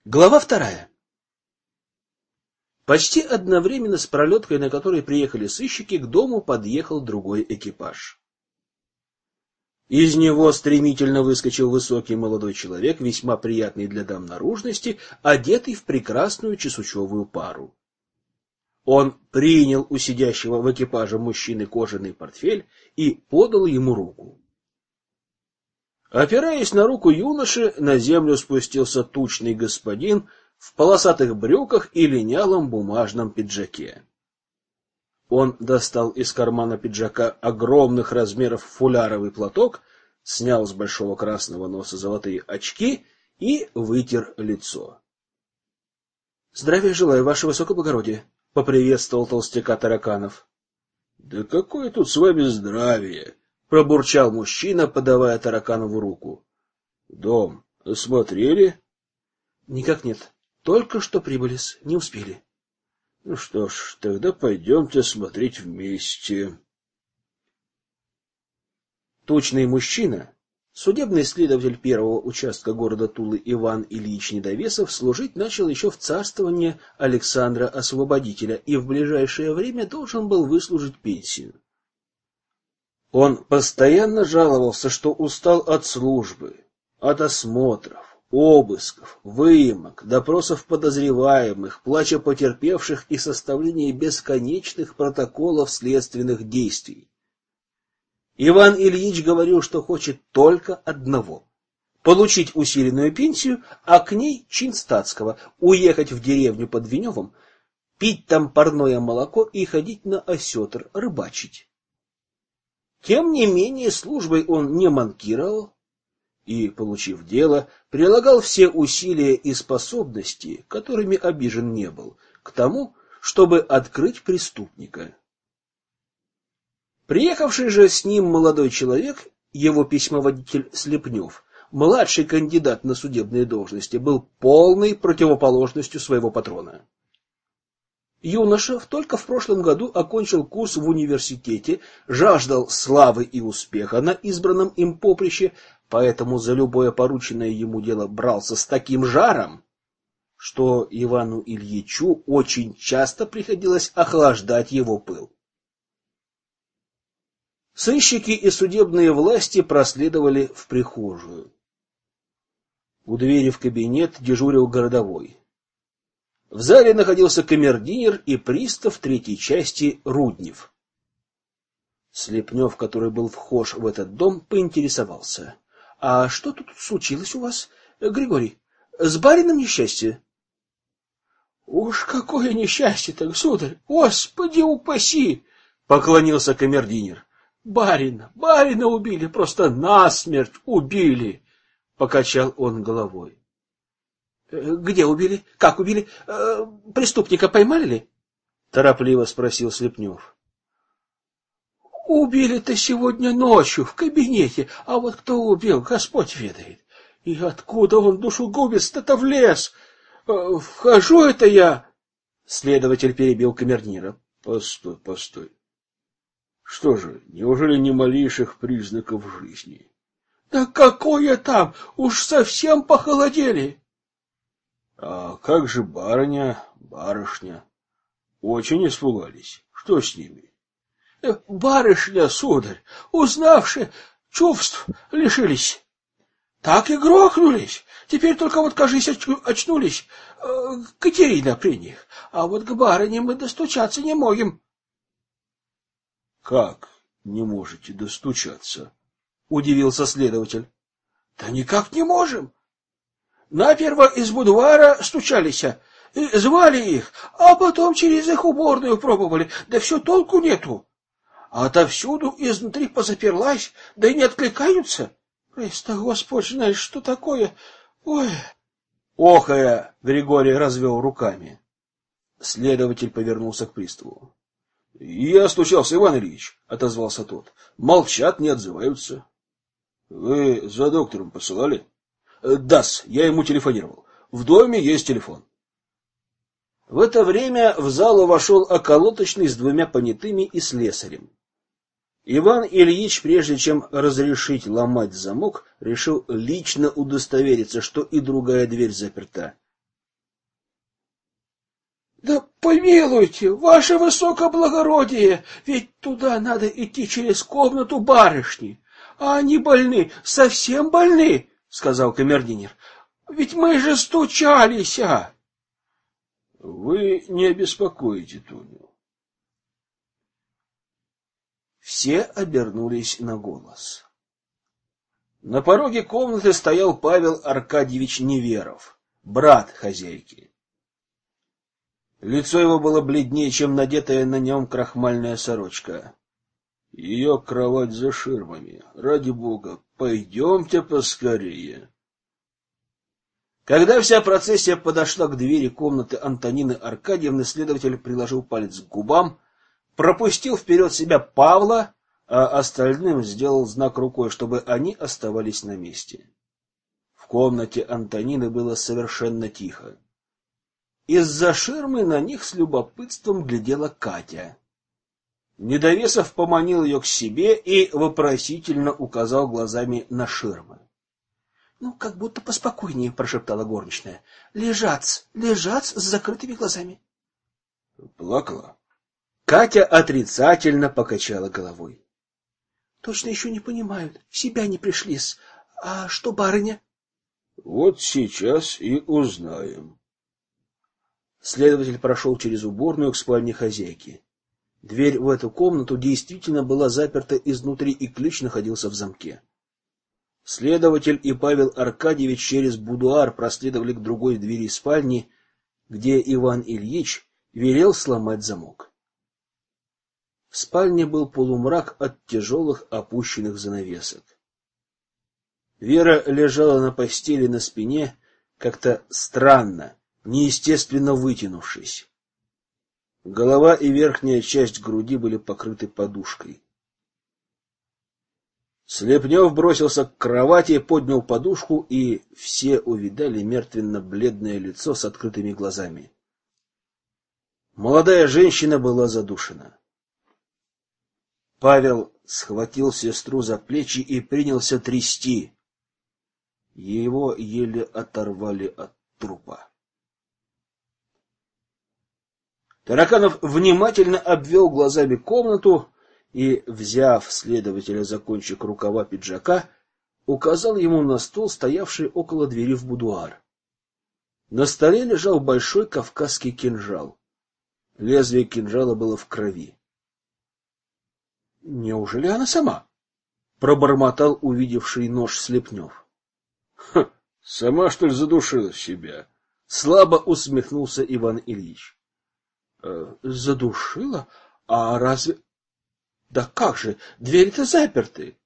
Глава 2. Почти одновременно с пролеткой, на которой приехали сыщики, к дому подъехал другой экипаж. Из него стремительно выскочил высокий молодой человек, весьма приятный для дам наружности, одетый в прекрасную чесучевую пару. Он принял у сидящего в экипаже мужчины кожаный портфель и подал ему руку. Опираясь на руку юноши, на землю спустился тучный господин в полосатых брюках и линялом бумажном пиджаке. Он достал из кармана пиджака огромных размеров фуляровый платок, снял с большого красного носа золотые очки и вытер лицо. — Здравия желаю, ваше высокоблагородие! — поприветствовал толстяка Тараканов. — Да какое тут с вами здравие! — пробурчал мужчина, подавая Тараканову руку. — Дом осмотрели? — Никак нет. Только что прибыли-с, не успели. — Ну что ж, тогда пойдемте смотреть вместе. Тучный мужчина, судебный следователь первого участка города Тулы Иван Ильич Недовесов, служить начал еще в царствование Александра Освободителя и в ближайшее время должен был выслужить пенсию. Он постоянно жаловался, что устал от службы, от осмотров, обысков, выемок, допросов подозреваемых, плача потерпевших и составления бесконечных протоколов следственных действий. Иван Ильич говорил, что хочет только одного — получить усиленную пенсию, а к ней чин статского, уехать в деревню под Веневом, пить там парное молоко и ходить на осетр рыбачить. Тем не менее, службой он не манкировал и, получив дело, прилагал все усилия и способности, которыми обижен не был, к тому, чтобы открыть преступника. Приехавший же с ним молодой человек, его письмоводитель Слепнев, младший кандидат на судебные должности, был полной противоположностью своего патрона. Юноша только в прошлом году окончил курс в университете, жаждал славы и успеха на избранном им поприще, поэтому за любое порученное ему дело брался с таким жаром, что Ивану Ильичу очень часто приходилось охлаждать его пыл. Сыщики и судебные власти проследовали в прихожую. У двери в кабинет дежурил городовой. В зале находился камердинер и пристав третьей части Руднев. Слепнев, который был вхож в этот дом, поинтересовался: — А что тут случилось у вас, Григорий? С барином несчастье? — Уж какое несчастье-то, сударь! Господи упаси! — поклонился камердинер. — Барина убили, просто насмерть убили! — покачал он головой. — Где убили? Как убили? Преступника поймали ли? — торопливо спросил Слепнев. — Убили-то сегодня ночью в кабинете, а вот кто убил, Господь ведает. И откуда он душегубец-то влез? Вхожу это я... Следователь перебил камердинера. — Постой. Что же, неужели ни малейших признаков жизни? — Да какое там? Уж совсем похолодели. — А как же барышня? Очень испугались. Что с ними? — Барышня, сударь, узнавши, чувств лишились. Так и грохнулись. Теперь только вот, кажись, очнулись. Катерина при них. А вот к барыне мы достучаться не можем. — Как не можете достучаться? — удивился следователь. — Да никак не можем. Наперво из будуара стучались, звали их, а потом через их уборную пробовали, да все толку нету. А отовсюду изнутри позаперлась, да и не откликаются. Христо, Господь, знаешь, что такое? Ой! Охая, Григорий развел руками. Следователь повернулся к приставу. — Я стучался, Иван Ильич, — отозвался тот. — Молчат, не отзываются. — Вы за доктором посылали? — Да-с, я ему телефонировал. В доме есть телефон. В это время в залу вошел околоточный с двумя понятыми и слесарем. Иван Ильич, прежде чем разрешить ломать замок, решил лично удостовериться, что и другая дверь заперта. Да помилуйте, ваше высокоблагородие, ведь туда надо идти через комнату барышни. А они больны, совсем больны, сказал камердинер. Ведь мы же стучались, а. Вы не обеспокоите Туню. Все обернулись на голос. На пороге комнаты стоял Павел Аркадьевич Неверов, брат хозяйки. Лицо его было бледнее, чем надетая на нем крахмальная сорочка. Ее кровать за ширмами. Ради бога, пойдемте поскорее. Когда вся процессия подошла к двери комнаты Антонины Аркадьевны, следователь приложил палец к губам, пропустил вперед себя Павла, а остальным сделал знак рукой, чтобы они оставались на месте. В комнате Антонины было совершенно тихо. Из-за ширмы на них с любопытством глядела Катя. Недовесов поманил ее к себе и вопросительно указал глазами на ширмы. — Ну, как будто поспокойнее, — прошептала горничная. — Лежать с закрытыми глазами. — Плакала? Катя отрицательно покачала головой. — Точно еще не понимают, в себя не пришли-с. А что барыня? — Вот сейчас и узнаем. Следователь прошел через уборную к спальне хозяйки. Дверь в эту комнату действительно была заперта изнутри, и ключ находился в замке. Следователь и Павел Аркадьевич через будуар проследовали к другой двери спальни, где Иван Ильич велел сломать замок. В спальне был полумрак от тяжелых опущенных занавесок. Вера лежала на постели на спине, как-то странно, неестественно вытянувшись. Голова и верхняя часть груди были покрыты подушкой. Слепнев бросился к кровати, поднял подушку, и все увидали мертвенно-бледное лицо с открытыми глазами. Молодая женщина была задушена. Павел схватил сестру за плечи и принялся трясти. Его еле оторвали от трупа. Тараканов внимательно обвел глазами комнату и, взяв следователя за кончик рукава пиджака, указал ему на стол, стоявший около двери в будуар. На столе лежал большой кавказский кинжал. Лезвие кинжала было в крови. — Неужели она сама? — пробормотал увидевший нож Слепнев. — Сама, что ли, задушила себя? — слабо усмехнулся Иван Ильич. — Задушила? А разве... Да как же, двери-то заперты.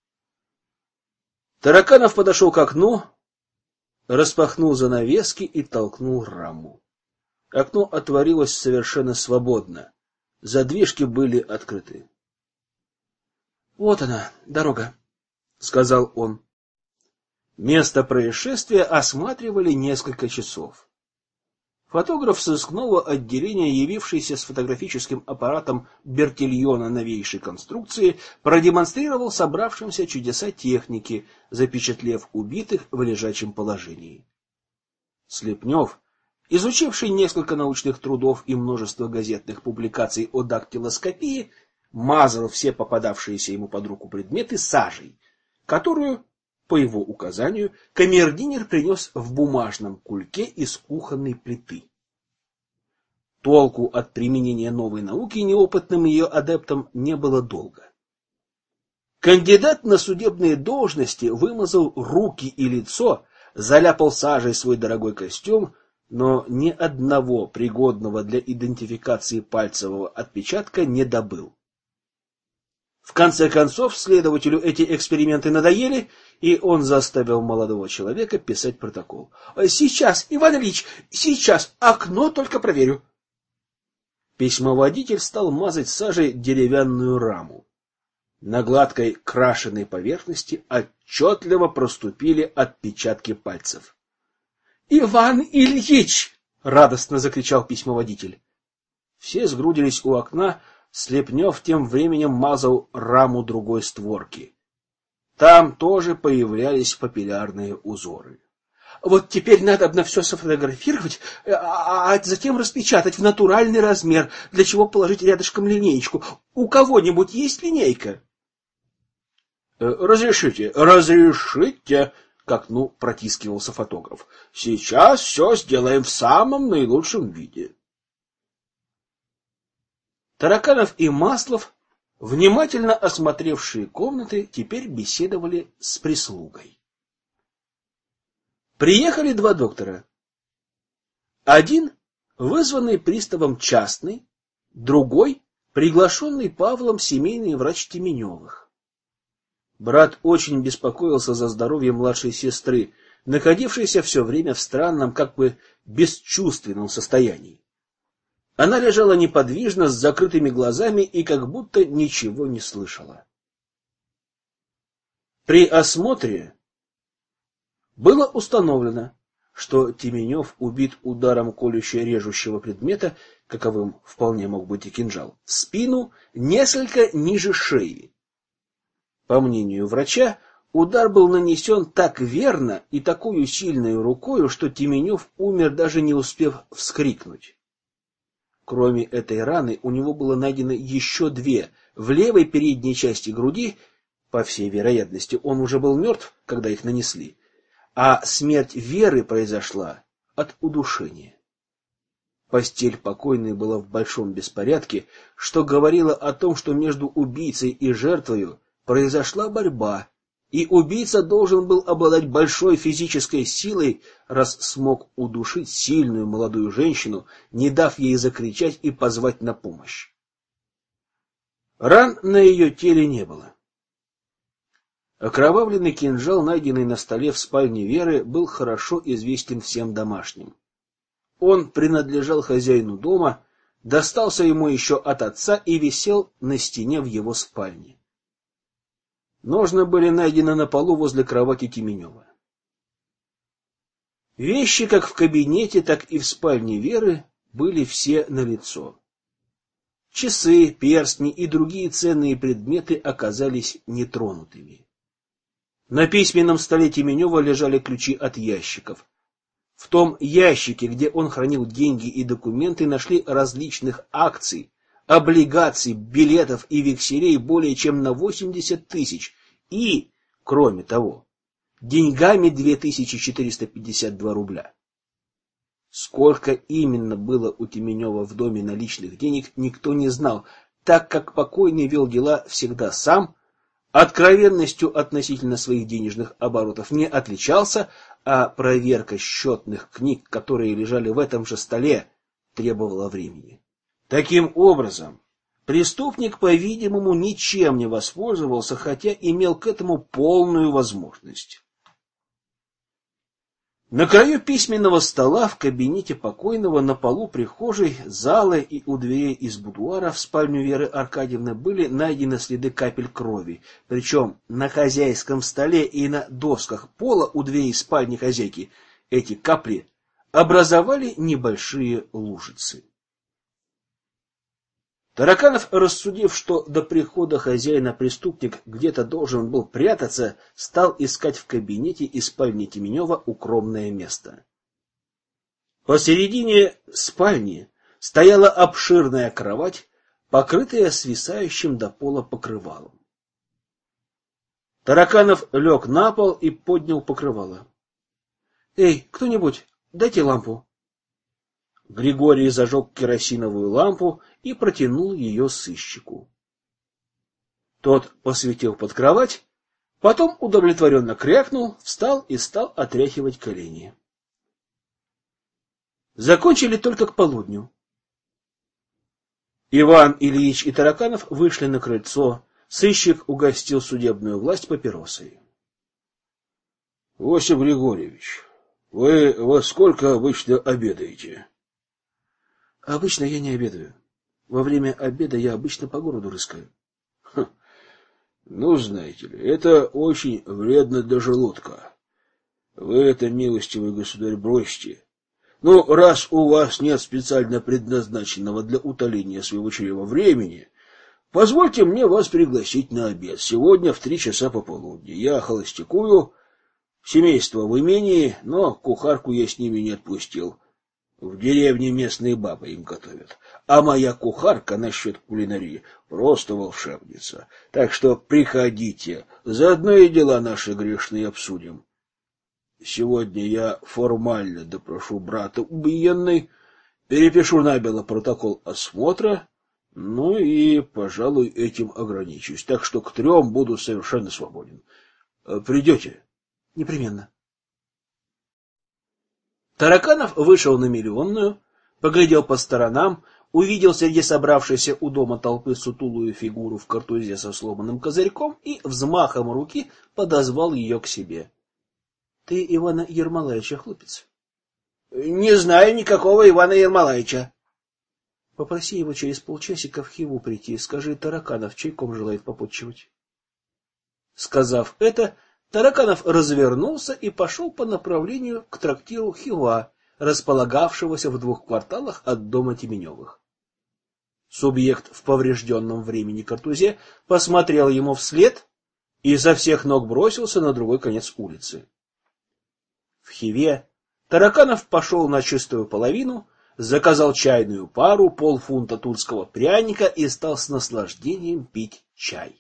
Тараканов подошел к окну, распахнул занавески и толкнул раму. Окно отворилось совершенно свободно. Задвижки были открыты. — Вот она, дорога, — сказал он. Место происшествия осматривали несколько часов. Фотограф сыскного отделения, явившийся с фотографическим аппаратом Бертильона новейшей конструкции, продемонстрировал собравшимся чудеса техники, запечатлев убитых в лежачем положении. Слепнев, изучивший несколько научных трудов и множество газетных публикаций о дактилоскопии, мазал все попадавшиеся ему под руку предметы сажей, которую, по его указанию, камердинер принес в бумажном кульке из кухонной плиты. Толку от применения новой науки неопытным ее адептам не было долго. Кандидат на судебные должности вымазал руки и лицо, заляпал сажей свой дорогой костюм, но ни одного пригодного для идентификации пальцевого отпечатка не добыл. В конце концов, следователю эти эксперименты надоели, и он заставил молодого человека писать протокол. — Сейчас, Иван Ильич, сейчас, окно только проверю. Письмоводитель стал мазать сажей деревянную раму. На гладкой крашеной поверхности отчетливо проступили отпечатки пальцев. — Иван Ильич! — радостно закричал письмоводитель. Все сгрудились у окна. Слепнев тем временем мазал раму другой створки. Там тоже появлялись папиллярные узоры. Вот теперь надо все сфотографировать, а затем распечатать в натуральный размер, для чего положить рядышком линеечку. У кого-нибудь есть линейка? Разрешите, разрешите, к окну протискивался фотограф. Сейчас все сделаем в самом наилучшем виде. Тараканов и Маслов, внимательно осмотревшие комнаты, теперь беседовали с прислугой. Приехали два доктора. Один, вызванный приставом частный, другой, приглашенный Павлом семейный врач Теменевых. Брат очень беспокоился за здоровье младшей сестры, находившейся все время в странном, как бы бесчувственном состоянии. Она лежала неподвижно, с закрытыми глазами и как будто ничего не слышала. При осмотре было установлено, что Теменев убит ударом колюще-режущего предмета, каковым вполне мог быть и кинжал, в спину несколько ниже шеи. По мнению врача, удар был нанесен так верно и такую сильной рукою, что Теменев умер, даже не успев вскрикнуть. Кроме этой раны, у него было найдено еще две в левой передней части груди. По всей вероятности, он уже был мертв, когда их нанесли. А смерть Веры произошла от удушения. Постель покойной была в большом беспорядке, что говорило о том, что между убийцей и жертвой произошла борьба, и убийца должен был обладать большой физической силой, раз смог удушить сильную молодую женщину, не дав ей закричать и позвать на помощь. Ран на ее теле не было. Окровавленный кинжал, найденный на столе в спальне Веры, был хорошо известен всем домашним. Он принадлежал хозяину дома, достался ему еще от отца и висел на стене в его спальне. Ножны были найдены на полу возле кровати Теменева. Вещи как в кабинете, так и в спальне Веры были все налицо. Часы, перстни и другие ценные предметы оказались нетронутыми. На письменном столе Теменева лежали ключи от ящиков. В том ящике, где он хранил деньги и документы, нашли различных акций, облигаций, билетов и векселей более чем на 80 тысяч и, кроме того, деньгами 2452 рубля. Сколько именно было у Теменева в доме наличных денег, никто не знал, так как покойный вел дела всегда сам, откровенностью относительно своих денежных оборотов не отличался, а проверка счетных книг, которые лежали в этом же столе, требовала времени. Таким образом, преступник, по-видимому, ничем не воспользовался, хотя имел к этому полную возможность. На краю письменного стола в кабинете покойного, на полу прихожей, залы и у дверей из будуара в спальню Веры Аркадьевны были найдены следы капель крови, причем на хозяйском столе и на досках пола у дверей спальни хозяйки эти капли образовали небольшие лужицы. Тараканов, рассудив, что до прихода хозяина преступник где-то должен был прятаться, стал искать в кабинете и спальне Теменева укромное место. Посередине спальни стояла обширная кровать, покрытая свисающим до пола покрывалом. Тараканов лег на пол и поднял покрывало. — Эй, кто-нибудь, дайте лампу. Григорий зажег керосиновую лампу и протянул ее сыщику. Тот посветил под кровать, потом удовлетворенно крякнул, встал и стал отряхивать колени. Закончили только к полудню. Иван Ильич и Тараканов вышли на крыльцо. Сыщик угостил судебную власть папиросой. — Осип Григорьевич, вы во сколько обычно обедаете? — Обычно я не обедаю. Во время обеда я обычно по городу рыскаю. Ну, знаете ли, это очень вредно для желудка. Вы это, милостивый государь, бросьте. Ну, раз у вас нет специально предназначенного для утоления своего чрева времени, позвольте мне вас пригласить на обед сегодня в 3 часа пополудни. Я холостякую, Семейство в имении, но кухарку я с ними не отпустил. В деревне местные бабы им готовят. А моя кухарка насчет кулинарии просто волшебница. Так что приходите, заодно и дела наши грешные обсудим. Сегодня я формально допрошу брата убиенной, перепишу набело протокол осмотра, ну и, пожалуй, этим ограничусь. Так что к 3 буду совершенно свободен. Придете? Непременно. Тараканов вышел на Миллионную, поглядел по сторонам, увидел среди собравшейся у дома толпы сутулую фигуру в картузе со сломанным козырьком и взмахом руки подозвал ее к себе. — Ты Ивана Ермолаевича хлопец? — Не знаю никакого Ивана Ермолаевича. — Попроси его через полчасика в Хиву прийти, скажи, Тараканов чайком желает попотчевать. Сказав это, Тараканов развернулся и пошел по направлению к трактиру Хива, располагавшегося в 2 кварталах от дома Теменевых. Субъект в поврежденном времени картузе посмотрел ему вслед и со всех ног бросился на другой конец улицы. В Хиве Тараканов пошел на чистую половину, заказал чайную пару, полфунта тульского пряника и стал с наслаждением пить чай.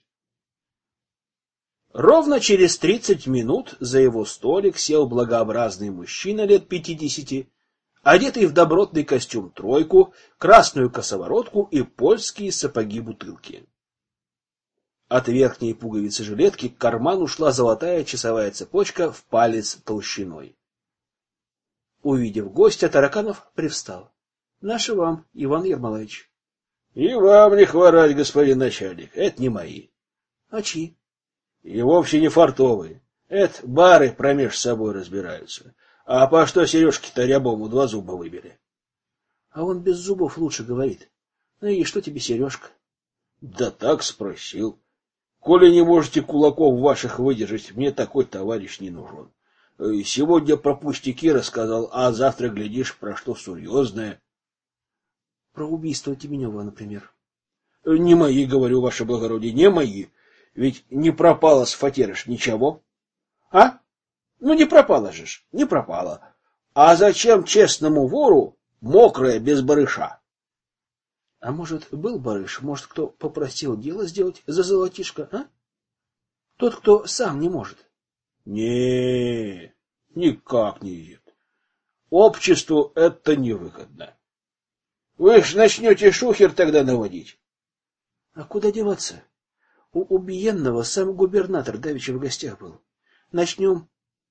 Ровно через 30 минут за его столик сел благообразный мужчина лет 50, одетый в добротный костюм тройку, красную косоворотку и польские сапоги-бутылки. От верхней пуговицы жилетки к карману шла золотая часовая цепочка в палец толщиной. Увидев гостя, Тараканов привстал. — Наши вам, Иван Ермолаевич. — И вам не хворать, господин начальник, это не мои. — А чьи? — И вовсе не фартовые. Это бары промеж собой разбираются. А по что сережки-то рябому 2 зуба выбили? — А он без зубов лучше говорит. Ну и что тебе сережка? — Да так спросил. Коли не можете кулаков ваших выдержать, мне такой товарищ не нужен. Сегодня про пустяки рассказал, а завтра, глядишь, про что серьезное. — Про убийство Теменева, например. — Не мои, говорю, ваше благородие, не мои. Ведь не пропало с фатерыш ничего. А? Ну, не пропало же ж, не пропало. А зачем честному вору мокрое без барыша? А может, был барыш, может, кто попросил дело сделать за золотишко, а? Тот, кто сам не может. Не, никак не идет. Обществу это невыгодно. Вы ж начнете шухер тогда наводить. А куда деваться? У убиенного сам губернатор давеча в гостях был. Начнем.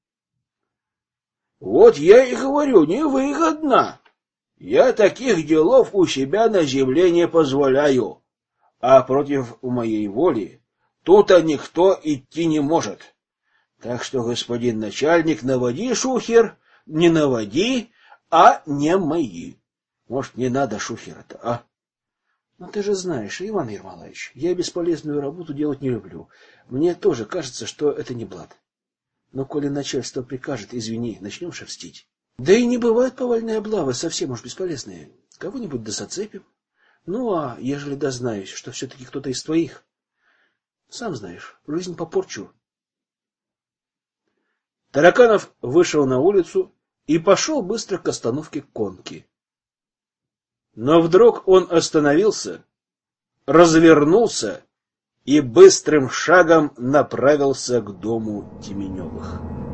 Вот я и говорю, невыгодно. Я таких делов у себя на земле не позволяю. А против моей воли тут-то никто идти не может. Так что, господин начальник, наводи шухер, не наводи, а не мои. Может, не надо шухера-то, а? Но ты же знаешь, Иван Ермолаевич, я бесполезную работу делать не люблю. Мне тоже кажется, что это не блат. Но коли начальство прикажет, извини, начнем шерстить. Да и не бывают повальные облавы, совсем уж бесполезные. Кого-нибудь досоцепим. Ну, а ежели дознаюсь, что все-таки кто-то из твоих, сам знаешь, жизнь попорчу. Тараканов вышел на улицу и пошел быстро к остановке конки. Но вдруг он остановился, развернулся и быстрым шагом направился к дому Теменевых.